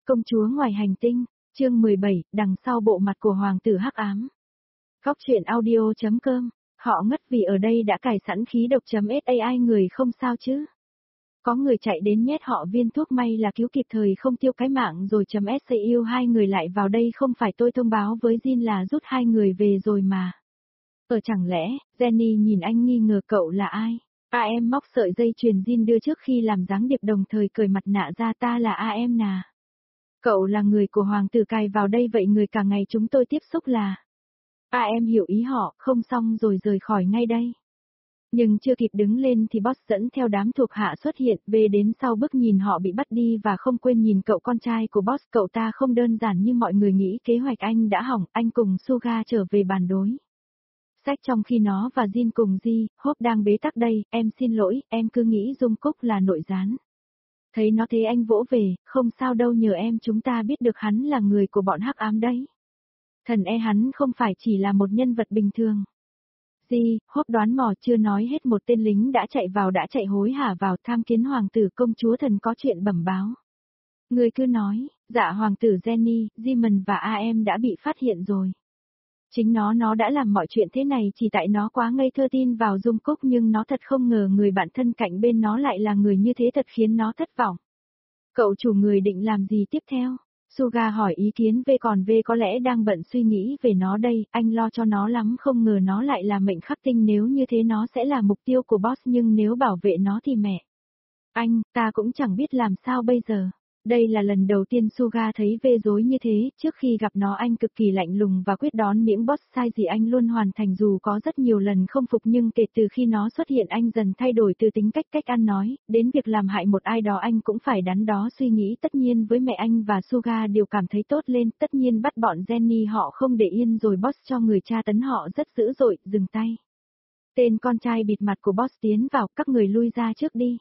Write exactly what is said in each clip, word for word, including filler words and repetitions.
Công chúa ngoài hành tinh, chương mười bảy, đằng sau bộ mặt của hoàng tử hắc ám. Góc truyện audio chấm com, họ ngất vì ở đây đã cài sẵn khí độc.sai người không sao chứ. Có người chạy đến nhét họ viên thuốc may là cứu kịp thời không tiêu cái mạng rồi chấm S yêu hai người lại vào đây không phải tôi thông báo với Jin là rút hai người về rồi mà. Ở chẳng lẽ, Jenny nhìn anh nghi ngờ cậu là ai? A em móc sợi dây chuyền Jin đưa trước khi làm dáng điệp đồng thời cởi mặt nạ ra ta là A em nà. Cậu là người của hoàng tử cài vào đây vậy người cả ngày chúng tôi tiếp xúc là. A em hiểu ý họ, không xong rồi rời khỏi ngay đây. Nhưng chưa kịp đứng lên thì boss dẫn theo đám thuộc hạ xuất hiện về đến sau bước nhìn họ bị bắt đi và không quên nhìn cậu con trai của boss. Cậu ta không đơn giản như mọi người nghĩ, kế hoạch anh đã hỏng, anh cùng Suga trở về bàn đối. Sách trong khi nó và Jin cùng Ji, Hope đang bế tắc đây, em xin lỗi, em cứ nghĩ Dung Cúc là nội gián. Thấy nó thế anh vỗ về, không sao đâu nhờ em chúng ta biết được hắn là người của bọn hắc ám đấy. Thần e hắn không phải chỉ là một nhân vật bình thường. Ji, Hope đoán mò chưa nói hết một tên lính đã chạy vào đã chạy hối hả vào tham kiến hoàng tử công chúa thần có chuyện bẩm báo. Người cứ nói, dạ hoàng tử Jenny, Jimon và A em đã bị phát hiện rồi. Chính nó nó đã làm mọi chuyện thế này chỉ tại nó quá ngây thơ tin vào Dung Cúc nhưng nó thật không ngờ người bạn thân cạnh bên nó lại là người như thế thật khiến nó thất vọng. Cậu chủ người định làm gì tiếp theo? Suga hỏi ý kiến V còn V có lẽ đang bận suy nghĩ về nó đây, anh lo cho nó lắm không ngờ nó lại là mệnh khắc tinh nếu như thế nó sẽ là mục tiêu của boss nhưng nếu bảo vệ nó thì mẹ. Anh, ta cũng chẳng biết làm sao bây giờ. Đây là lần đầu tiên Suga thấy V dối như thế, trước khi gặp nó anh cực kỳ lạnh lùng và quyết đón miếng boss sai gì anh luôn hoàn thành dù có rất nhiều lần không phục nhưng kể từ khi nó xuất hiện anh dần thay đổi từ tính cách cách ăn nói, đến việc làm hại một ai đó anh cũng phải đắn đo suy nghĩ tất nhiên với mẹ anh và Suga đều cảm thấy tốt lên, tất nhiên bắt bọn Jenny họ không để yên rồi boss cho người tra tấn họ rất dữ dội, dừng tay. Tên con trai bịt mặt của boss tiến vào, các người lui ra trước đi.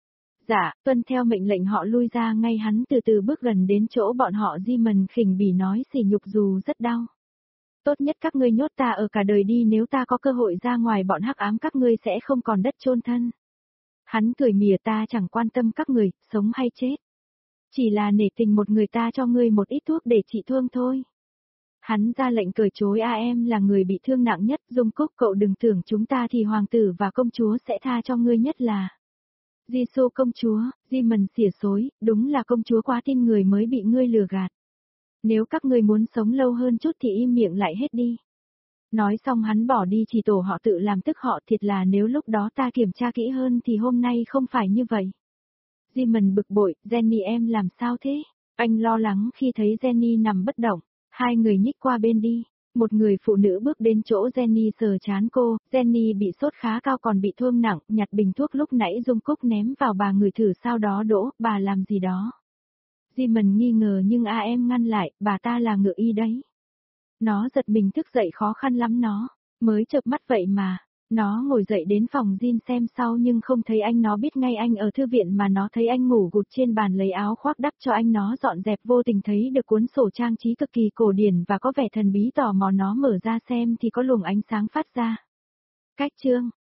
Dạ, tuân theo mệnh lệnh họ lui ra ngay hắn từ từ bước gần đến chỗ bọn họ Jimon khỉnh bỉ nói sỉ nhục dù rất đau. Tốt nhất các ngươi nhốt ta ở cả đời đi nếu ta có cơ hội ra ngoài bọn hắc ám các ngươi sẽ không còn đất chôn thân. Hắn cười mỉa ta chẳng quan tâm các người, sống hay chết. Chỉ là nể tình một người ta cho ngươi một ít thuốc để trị thương thôi. Hắn ra lệnh cởi chối A em là người bị thương nặng nhất, Dung Cúc cậu đừng tưởng chúng ta thì hoàng tử và công chúa sẽ tha cho ngươi nhất là. Jisoo công chúa, Jimon xỉa xối, đúng là công chúa quá tin người mới bị ngươi lừa gạt. Nếu các ngươi muốn sống lâu hơn chút thì im miệng lại hết đi. Nói xong hắn bỏ đi chỉ tổ họ tự làm tức họ thiệt là nếu lúc đó ta kiểm tra kỹ hơn thì hôm nay không phải như vậy. Jimon bực bội, Jenny em làm sao thế? Anh lo lắng khi thấy Jenny nằm bất động, hai người nhích qua bên đi. Một người phụ nữ bước đến chỗ Jenny sờ chán cô, Jenny bị sốt khá cao còn bị thương nặng, nhặt bình thuốc lúc nãy Dung Cúc ném vào bà người thử sau đó đổ, bà làm gì đó. Jimon nghi ngờ nhưng A em ngăn lại, bà ta là ngựa y đấy. Nó giật mình thức dậy khó khăn lắm nó, mới chợp mắt vậy mà. Nó ngồi dậy đến phòng Jin xem sau nhưng không thấy anh nó biết ngay anh ở thư viện mà nó thấy anh ngủ gục trên bàn lấy áo khoác đắp cho anh nó dọn dẹp vô tình thấy được cuốn sổ trang trí cực kỳ cổ điển và có vẻ thần bí tò mò nó mở ra xem thì có luồng ánh sáng phát ra. Cách chương,